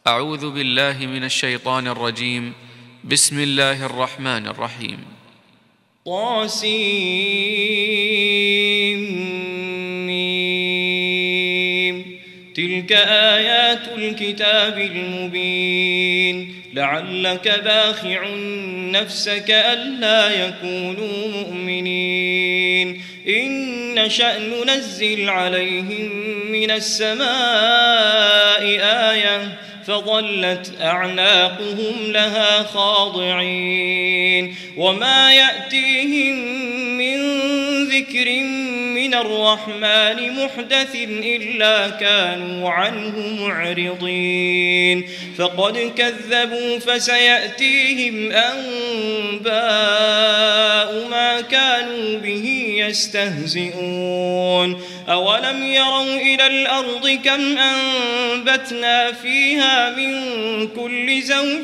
أعوذ بالله من الشيطان الرجيم. بسم الله الرحمن الرحيم. طاسيم. تلك آيات الكتاب المبين. لعلك باخع نفسك ألا يكونوا مؤمنين إن نشأ ننزل عليهم من السماء آية فظلت أعناقهم لها خاضعين وما يأتيهم من ذكر من الرحمن محدث إلا كانوا عنه معرضين فقد كذبوا فسيأتيهم أنباء ما كانوا به يستهزئون أولم يروا إلى الأرض كم أنبتنا فيها من كل زوج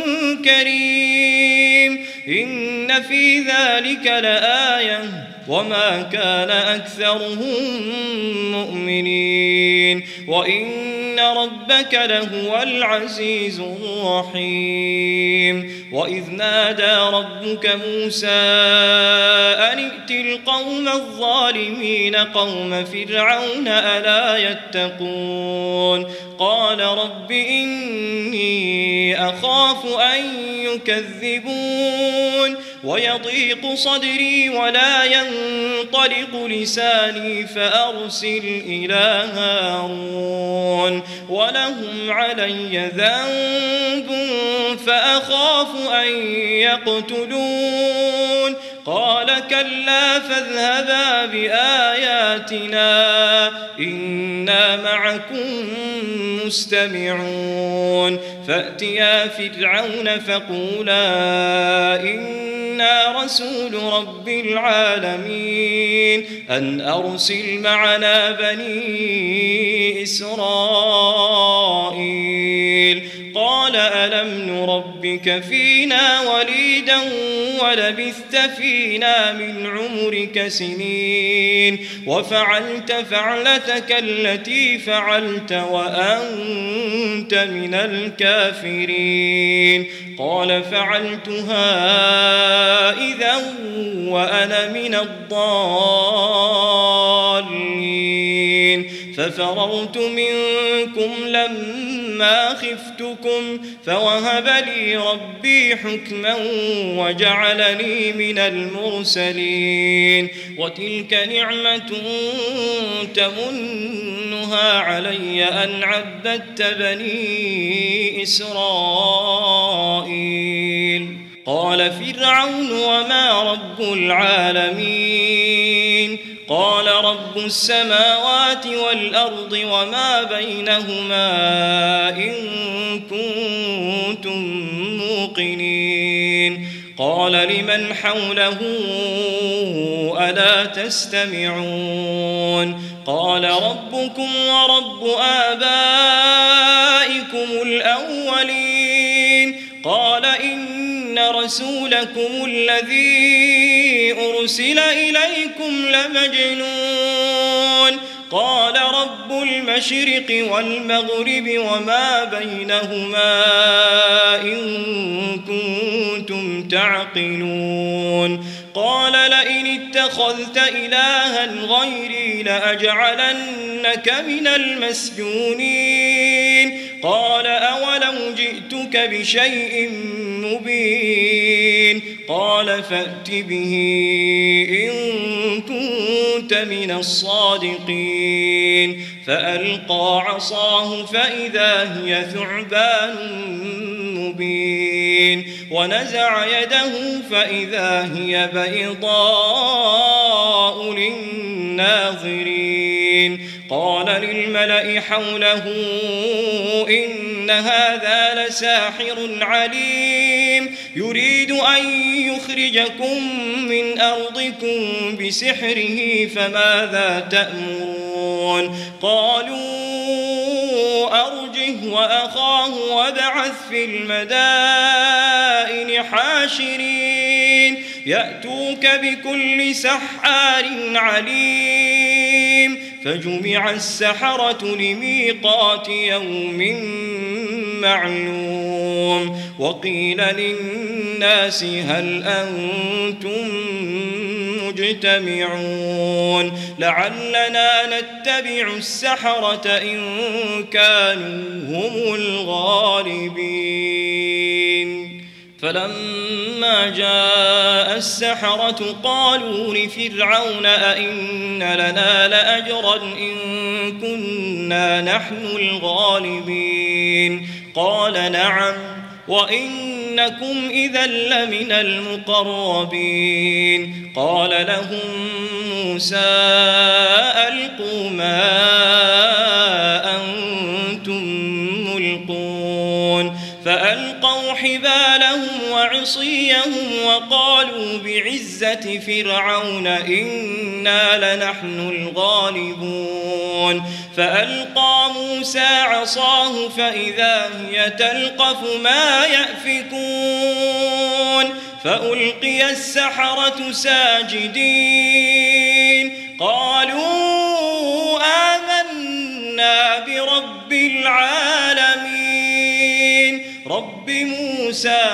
كريم إن في ذلك لآية وما كان أكثرهم مؤمنين وإن ربك لهو العزيز الرحيم وإذ نادى ربك موسى أن ائت القوم الظالمين قوم فرعون ألا يتقون قال رب إني أخاف أن يكذبون ويضيق صدري ولا ينطلق لساني فأرسل إلى هارون ولهم علي ذنب فأخاف أن يقتلون قال كلا فاذهبا بآياتنا إنا معكم مستمعون فأتيا فرعون فقولا إنا رسول رب العالمين أن أرسل معنا بني إسرائيل قال ألم نربك فينا وليدا ولبثت فينا من عمرك سنين وفعلت فعلتك التي فعلت وأنت من الكافرين قال فعلتها إذا وأنا من الضالين ففررت منكم لما خفتكم فوهب لي ربي حكما وجعلني من المرسلين وتلك نعمة تمنها علي أن عبدت بني إسرائيل قال فرعون وما رب العالمين قال رب السماوات والأرض وما بينهما إن كنتم موقنين قال لمن حوله ألا تستمعون قال ربكم ورب آبائكم الأولين قال إن رسولكم الذي أرسل إليكم لمجنون قال رب المشرق والمغرب وما بينهما إن كنتم تعقلون قال لئن اتخذت إلها غيري لأجعلنك من المسجونين قال أولو جئتك بشيء مبين قال فأت به إن كنت من الصادقين فألقى عصاه فإذا هي ثعبان مبين ونزع يده فإذا هي بيضاء للناظرين قال للملأ حوله إن هذا لساحر عليم يريد أن يخرجكم من أرضكم بسحره فماذا تأمرون قالوا أرجه وأخاه وابعث في المدائن حاشرين يأتوك بكل سحار عليم فجمع السحرة لميقات يوم معلوم وقيل للناس هل أنتم مجتمعون لعلنا نتبع السحرة إن كانوا هم الغالبين فلما جاء السحرة قالوا لفرعون أئن لنا لأجرا إن كنا نحن الغالبين قال نعم وإنكم إذا لمن المقربين قال لهم موسى ألقوا ما أنتم ملقون فألقوا حبالهم وعصيهم وقالوا بعزة فرعون إنا لنحن الغالبون فألقى موسى عصاه فإذا هي تلقف ما يأفكون فألقي السحرة ساجدين قالوا آمنا برب العالمين رب موسى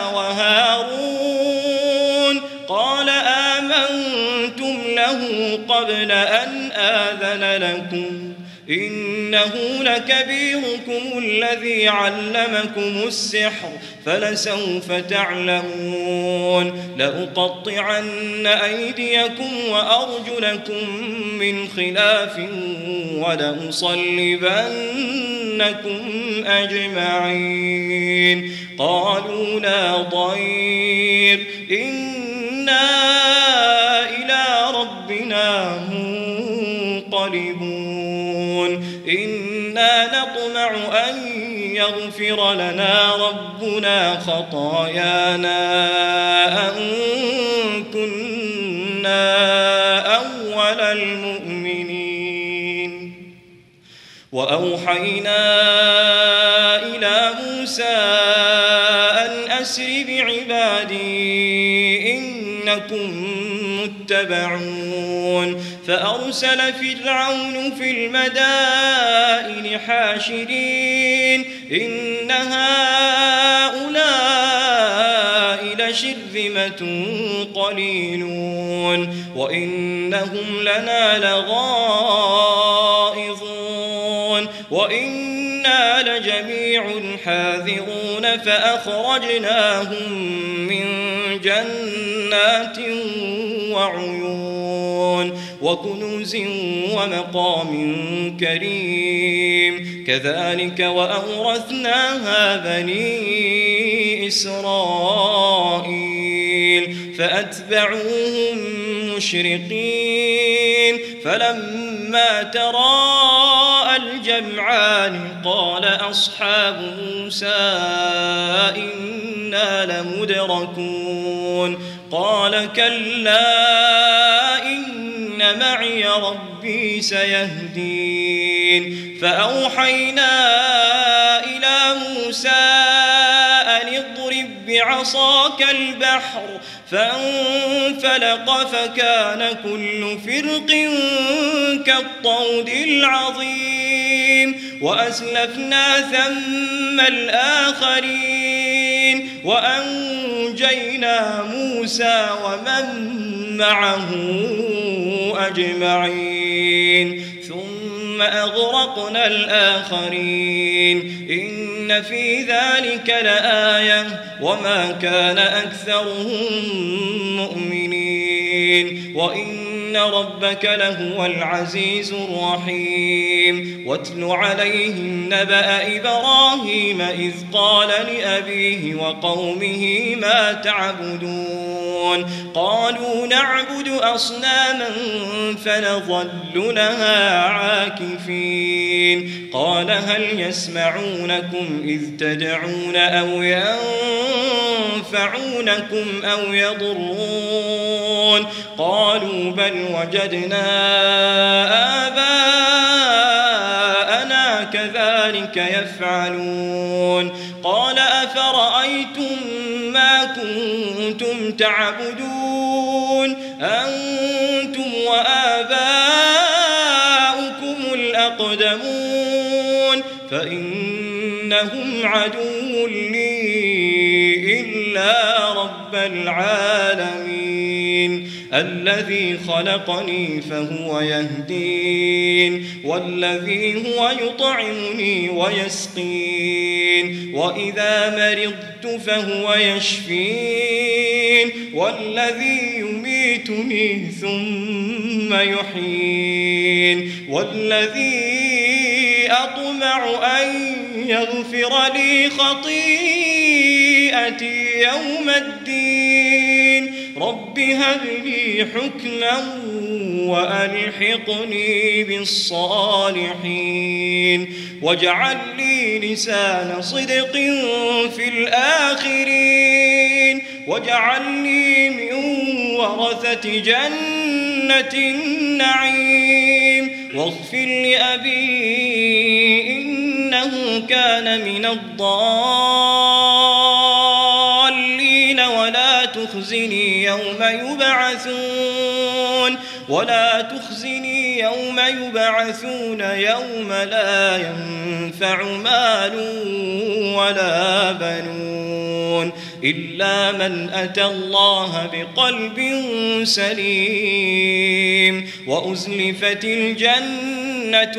وهارون قال آمنتم له قبل أن آذن لكم إنه لكبيركم الذي علمكم السحر فلسوف تعلمون لأقطعن أيديكم وأرجلكم من خلاف ولأصلبنكم أجمعين قالوا لا ضير إنا إلى ربنا منقلبون إنا نطمع أن يغفر لنا ربنا خطايانا أن كنا أول المؤمنين وأوحينا إلى موسى أن أسر بعبادي إنكم متبعون فأرسل فرعون في المدائن حاشرين إن هؤلاء لشرذمة قليلون وإنهم لنا لغائظون وإنا لجميع حاذرون فأخرجناهم من جنات وعيون وكنوز ومقام كريم كذلك وأورثناها بني إسرائيل فأتبعوهم مشرقين فلما تراءى الجمعان قال أصحاب موسى إنا لمدركون قال كلا إن معي ربي سيهدين فأوحينا إلى موسى أن اضرب بعصاك البحر فانفلق فكان كل فرق كالطود العظيم وأزلفنا ثم الآخرين وأنجينا موسى ومن معه أجمعين ثم أغرقنا الآخرين إن في ذلك لآية وما كان أكثرهم مؤمنين وإن ربك لهو العزيز الرحيم واتل عليهم نبأ إبراهيم إذ قال لأبيه وقومه ما تعبدون قالوا نعبد أصناما فنظل لها عاكفين قال هل يسمعونكم إذ تدعون أو ينفعونكم أو يضرون قالوا بل وجدنا آباءنا كذلك يفعلون قال أفرأيتم ما كنتم تعبدون أنتم وآباؤكم الأقدمون فإن إنهم عدو لي إلا رب العالمين الذي خلقني فهو يهدين والذي هو يطعمني ويسقين وإذا مرضت فهو يشفين والذي يميتني ثم يحيين والذي أطمع أن يغفر لي خطيئتي يوم الدين رب هب لي حكما وألحقني بالصالحين واجعل لي لسان صدق في الآخرين واجعلني من ورثة جنة النعيم واغفر لأبي إنه كان من الضالين ولا تخزني يوم يبعثون يوم لا ينفع مال ولا بنون إلا من أتى الله بقلب سليم وأزلفت الجنة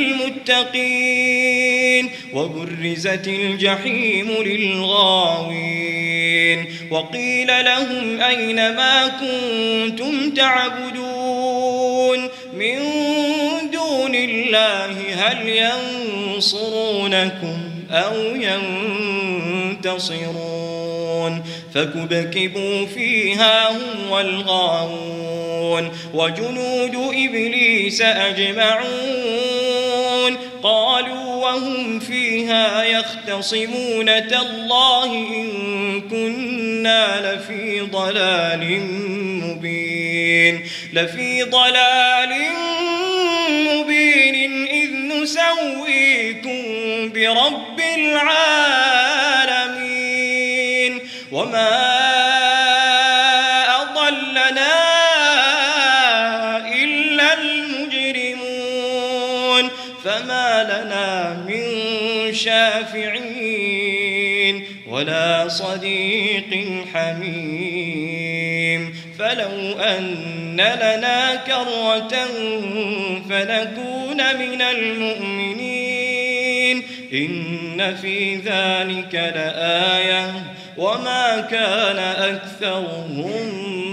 للمتقين وبرزت الجحيم للغاوين وقيل لهم أين ما كنتم تعبدون من دون الله هل ينصرونكم أو ينتصرون فكبكبوا فيها هم والغاوون وجنود إبليس أجمعون قالوا وهم فيها يختصمون تالله إن كنا لفي ضلال مبين إذ نسويكم برب العالمين وما أضلنا إلا المجرمون فما لنا من شافعين ولا صديق حميم فلو أن لنا كرة فنكون من المؤمنين إن في ذلك لآية وما كان أكثرهم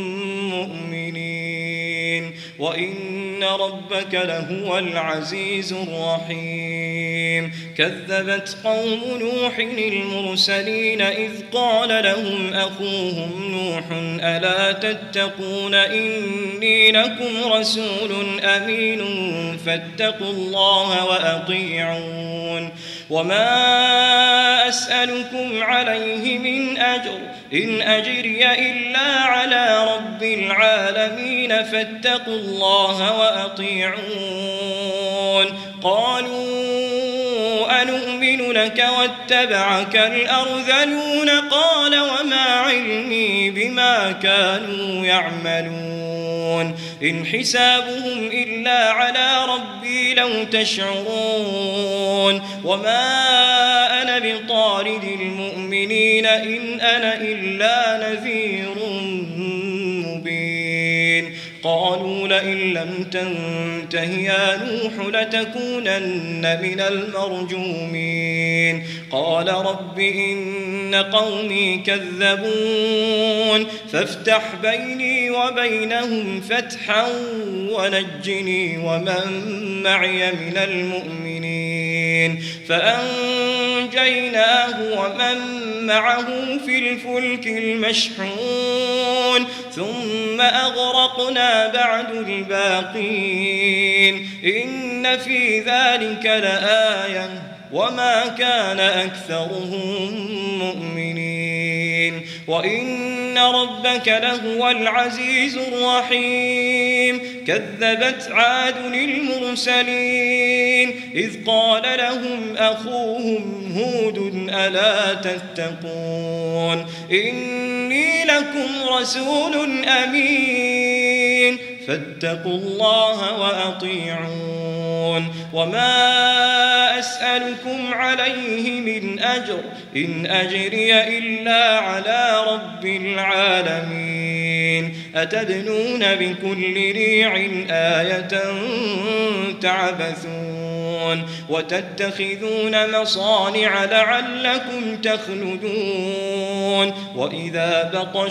مؤمنين وإن ربك لهو العزيز الرحيم كذبت قوم نوح المرسلين إذ قال لهم أخوهم نوح ألا تتقون إني لكم رسول أمين فاتقوا الله وأطيعون وما أسألكم عليه من أجر إن أجري إلا على رب العالمين فاتقوا الله وأطيعون قالوا أنؤمن لك واتبعك الأرذلون قال وما علمي بما كانوا يعملون إن حسابهم إلا على ربي لو تشعرون وما أنا بطارد المؤمنين إن أنا إلا نذير مبين قالوا لئن لم تنته يا نوح لتكونن من المرجومين قال رب إن قومي كذبون فافتح بيني وبينهم فتحا ونجني ومن معي من المؤمنين فأنجيناه ومن معه في الفلك المشحون ثم أغرقنا بعد الباقين إن في ذلك لآية وما كان أكثرهم مؤمنين وإن ربك لهو العزيز الرحيم كذبت عاد المرسلين إذ قال لهم أخوهم هود ألا تتقون إني لكم رسول أمين فاتقوا الله وأطيعون وما أسألكم عليه من أجر إن أجري إلا على رب العالمين أتبنون بكل ريع آية تعبثون وتتخذون مصانع لعلكم تخلدون وإذا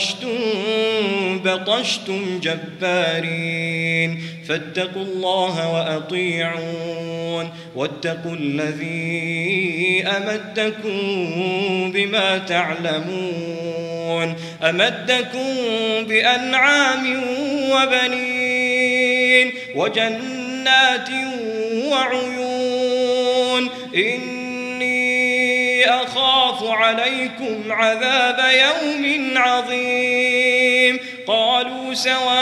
بطشتم جبارين فاتقوا الله وأطيعون واتقوا الذي أمدكم بما تعلمون أمدكم بأنعام وبنين وجنات وعيون إني أخاف عليكم عذاب يوم عظيم قالوا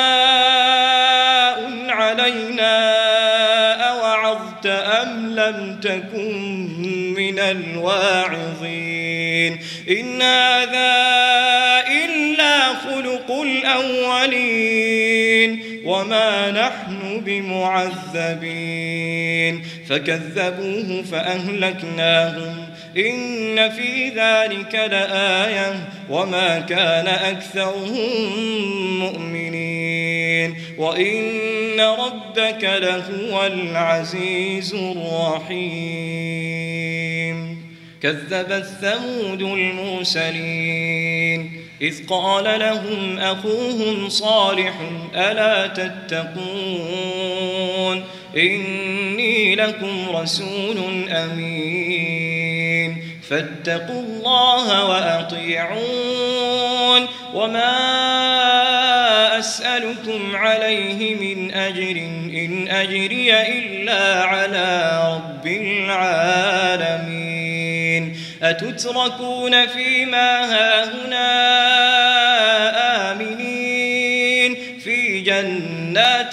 سواء علينا أوعظت أم لم تكن من الواعظين إن هذا إلا خلق الأولين وما نحن بمعذبين فكذبوه فأهلكناهم إن في ذلك لآية وما كان أكثرهم مؤمنين وإن ربك لهو العزيز الرحيم كذبت ثمود المرسلين إذ قال لهم أخوهم صالح ألا تتقون إني لكم رسول أمين فاتقوا الله وأطيعون وما أسألكم عليه من أجر إن أجري إلا على رب العالمين أتتركون فيما هاهنا آمنين في جنات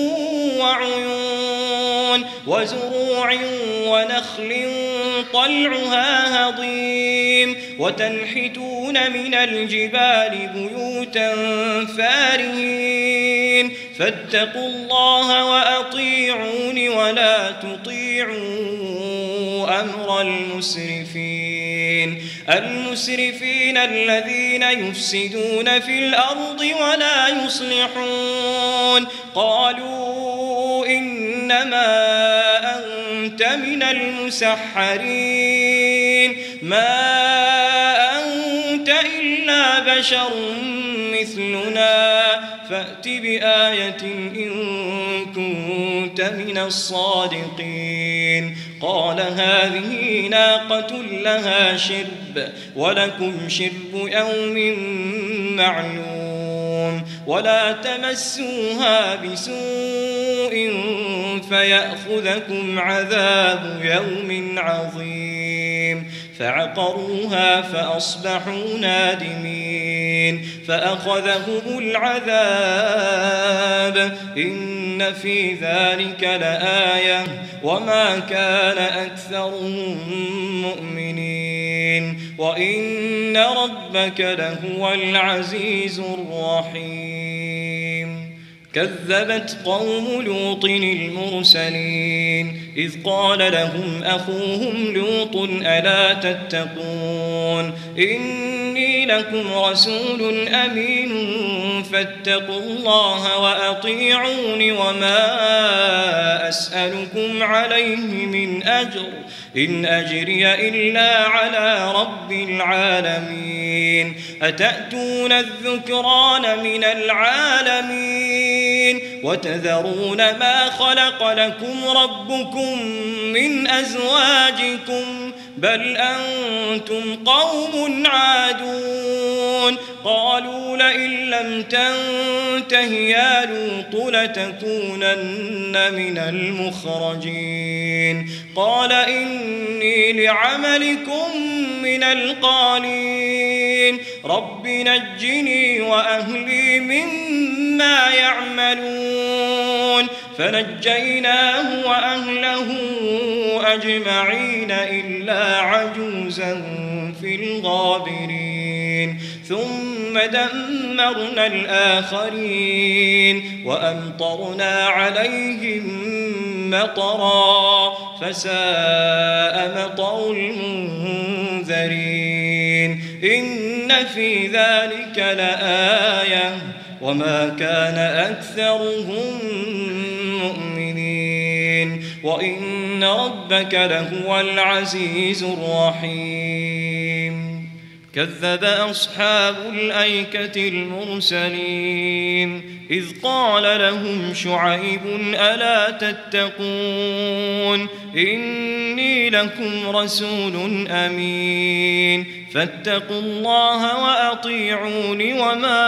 وعيون وزروع ونخل طلعها هضيم وتنحتون من الجبال بيوتا فارهين فاتقوا الله وأطيعون ولا تطيعوا أمر المسرفين الذين يفسدون في الأرض ولا يصلحون قالوا إنما أنت من المسحرين ما أنت إلا بشر مثلنا فأت بآية إن كنت من الصادقين قال هذه ناقة لها شرب ولكم شرب يوم معلوم ولا تمسوها بسوء فيأخذكم عذاب يوم عظيم فعقروها فأصبحوا نادمين فأخذهم العذاب إن في ذلك لآية وما كان أكثرهم مؤمنين وإن ربك لهو العزيز الرحيم كذبت قوم لوط المرسلين إذ قال لهم أخوهم لوط ألا تتقون إني لكم رسول أمين فاتقوا الله وأطيعون وما أسألكم عليه من أجر إن أجري إلا على رب العالمين أتأتون الذكران من العالمين وتذرون ما خلق لكم ربكم من أزواجكم بل أنتم قوم عادون قالوا لئن لم تنته يا لوط لتكونن من المخرجين قال إني لعملكم من القالين رب نجني وأهلي مما يعملون فنجيناه وأهله أجمعين إلا عجوزا في الغابرين ثم دمرنا الآخرين وأمطرنا عليهم مطرا فساء مطر المنذرين إن في ذلك لآية وما كان أكثرهم مؤمنين وإن ربك لهو العزيز الرحيم كذب أصحاب الأيكة المرسلين إذ قال لهم شعيب ألا تتقون إني لكم رسول أمين فاتقوا الله وأطيعون وما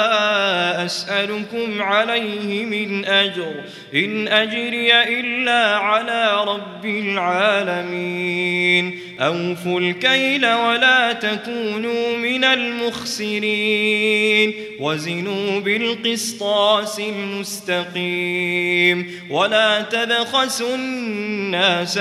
أسألكم عليه من أجر إن أجري إلا على رب العالمين أوفوا الكيل ولا تكونوا من المخسرين وزنوا بالقسطاس المستقيم ولا تبخسوا الناس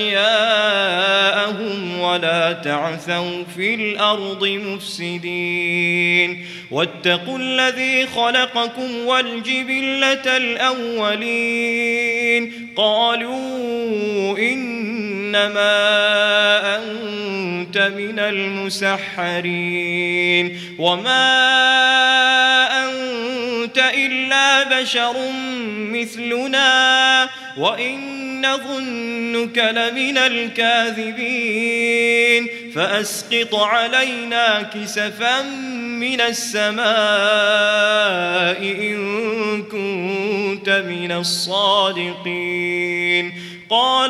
أشياءهم ولا تعثوا في الأرض مفسدين واتقوا الذي خلقكم والجبلة الأولين قالوا إنما أنت من المسحرين وما أنت إلا بشر مثلنا وإن نظنك لمن الكاذبين فأسقط علينا كسفا من السماء إن كنت من الصادقين قال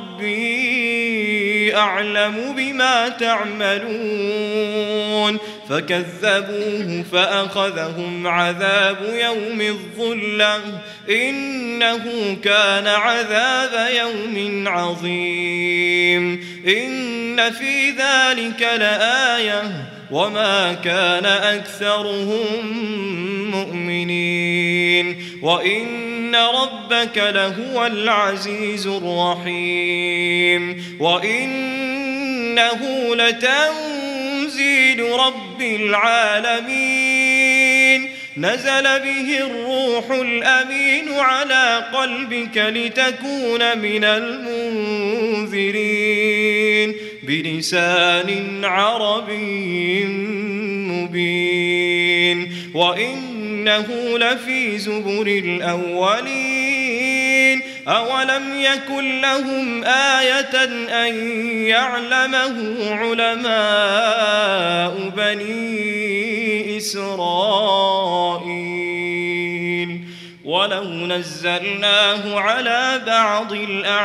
ربي أعلم بما تعملون فكذبوه فأخذهم عذاب يوم الظلة إنه كان عذاب يوم عظيم إن في ذلك لآية وما كان أكثرهم مؤمنين وإن ربك لهو العزيز الرحيم وإنه لتنزيل رب العالمين نزل به الروح الأمين على قلبك لتكون من المنذرين بلسان عربي مبين وإنه لفي زبر الأولين أولم يكن لهم آية أن يعلمه علماء بني إسرائيل ولو نزلناه على بعض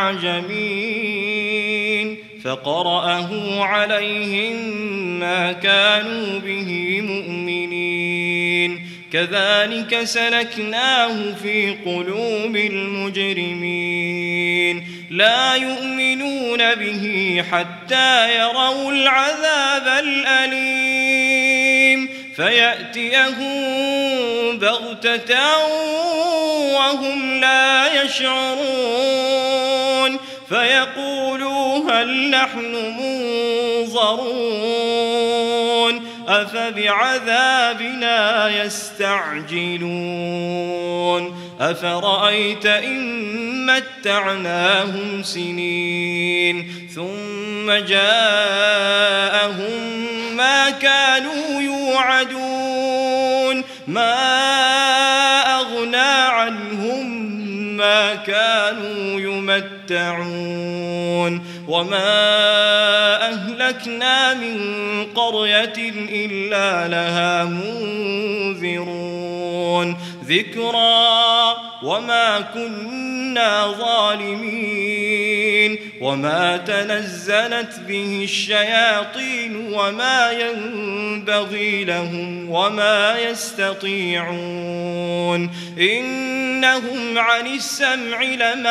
الأعجمين فقرأه عليهم ما كانوا به مؤمنين كذلك سلكناه في قلوب المجرمين لا يؤمنون به حتى يروا العذاب الأليم فيأتيهم بغتة وهم لا يشعرون فيقولوا هل نحن منظرون أفبعذابنا يستعجلون أفرأيت إن متعناهم سنين ثم جاءهم ما كانوا يوعدون ما أغنى عنهم ما كانوا يمتعون وما أهلكنا من قرية إلا لها منذرون ذكرى وما كنا ظالمين وما تنزلت به الشياطين وما ينبغي لهم وما يستطيعون إنهم عن السمع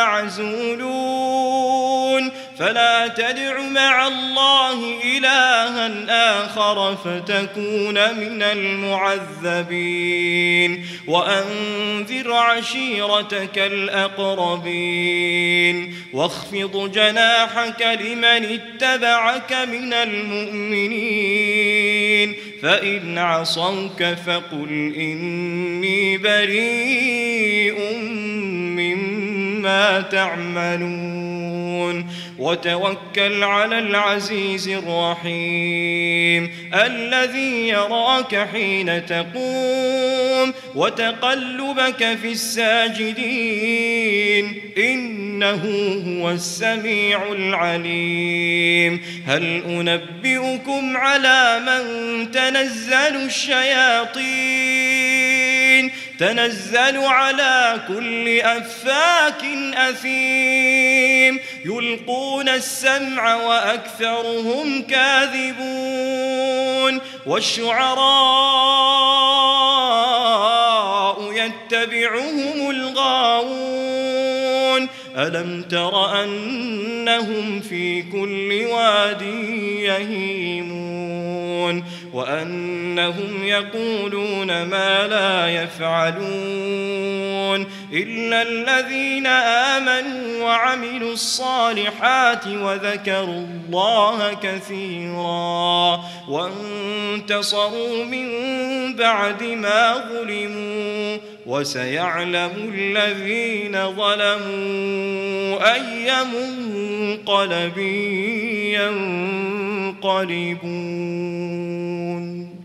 لمعزولون فلا تدع مع الله إلها آخر فتكون من المعذبين وأنذر عشيرتك الأقربين واخفض جناحك لمن اتبعك من المؤمنين فإن عصوك فقل إني بريء مما ما تعملون وتوكل على العزيز الرحيم الذي يراك حين تقوم وتقلبك في الساجدين إنه هو السميع العليم هل أنبئكم على من تنزل الشياطين تنزل على كل أفاك أثيم يلقون السمع وأكثرهم كاذبون والشعراء يتبعهم الغاوون ألم تر أنهم في كل واد يهيمون وأنهم يقولون ما لا يفعلون إلا الذين آمنوا وعملوا الصالحات وذكروا الله كثيرا وانتصروا من بعد ما ظلموا وسيعلم الذين ظلموا أي منقلب ينقلبون.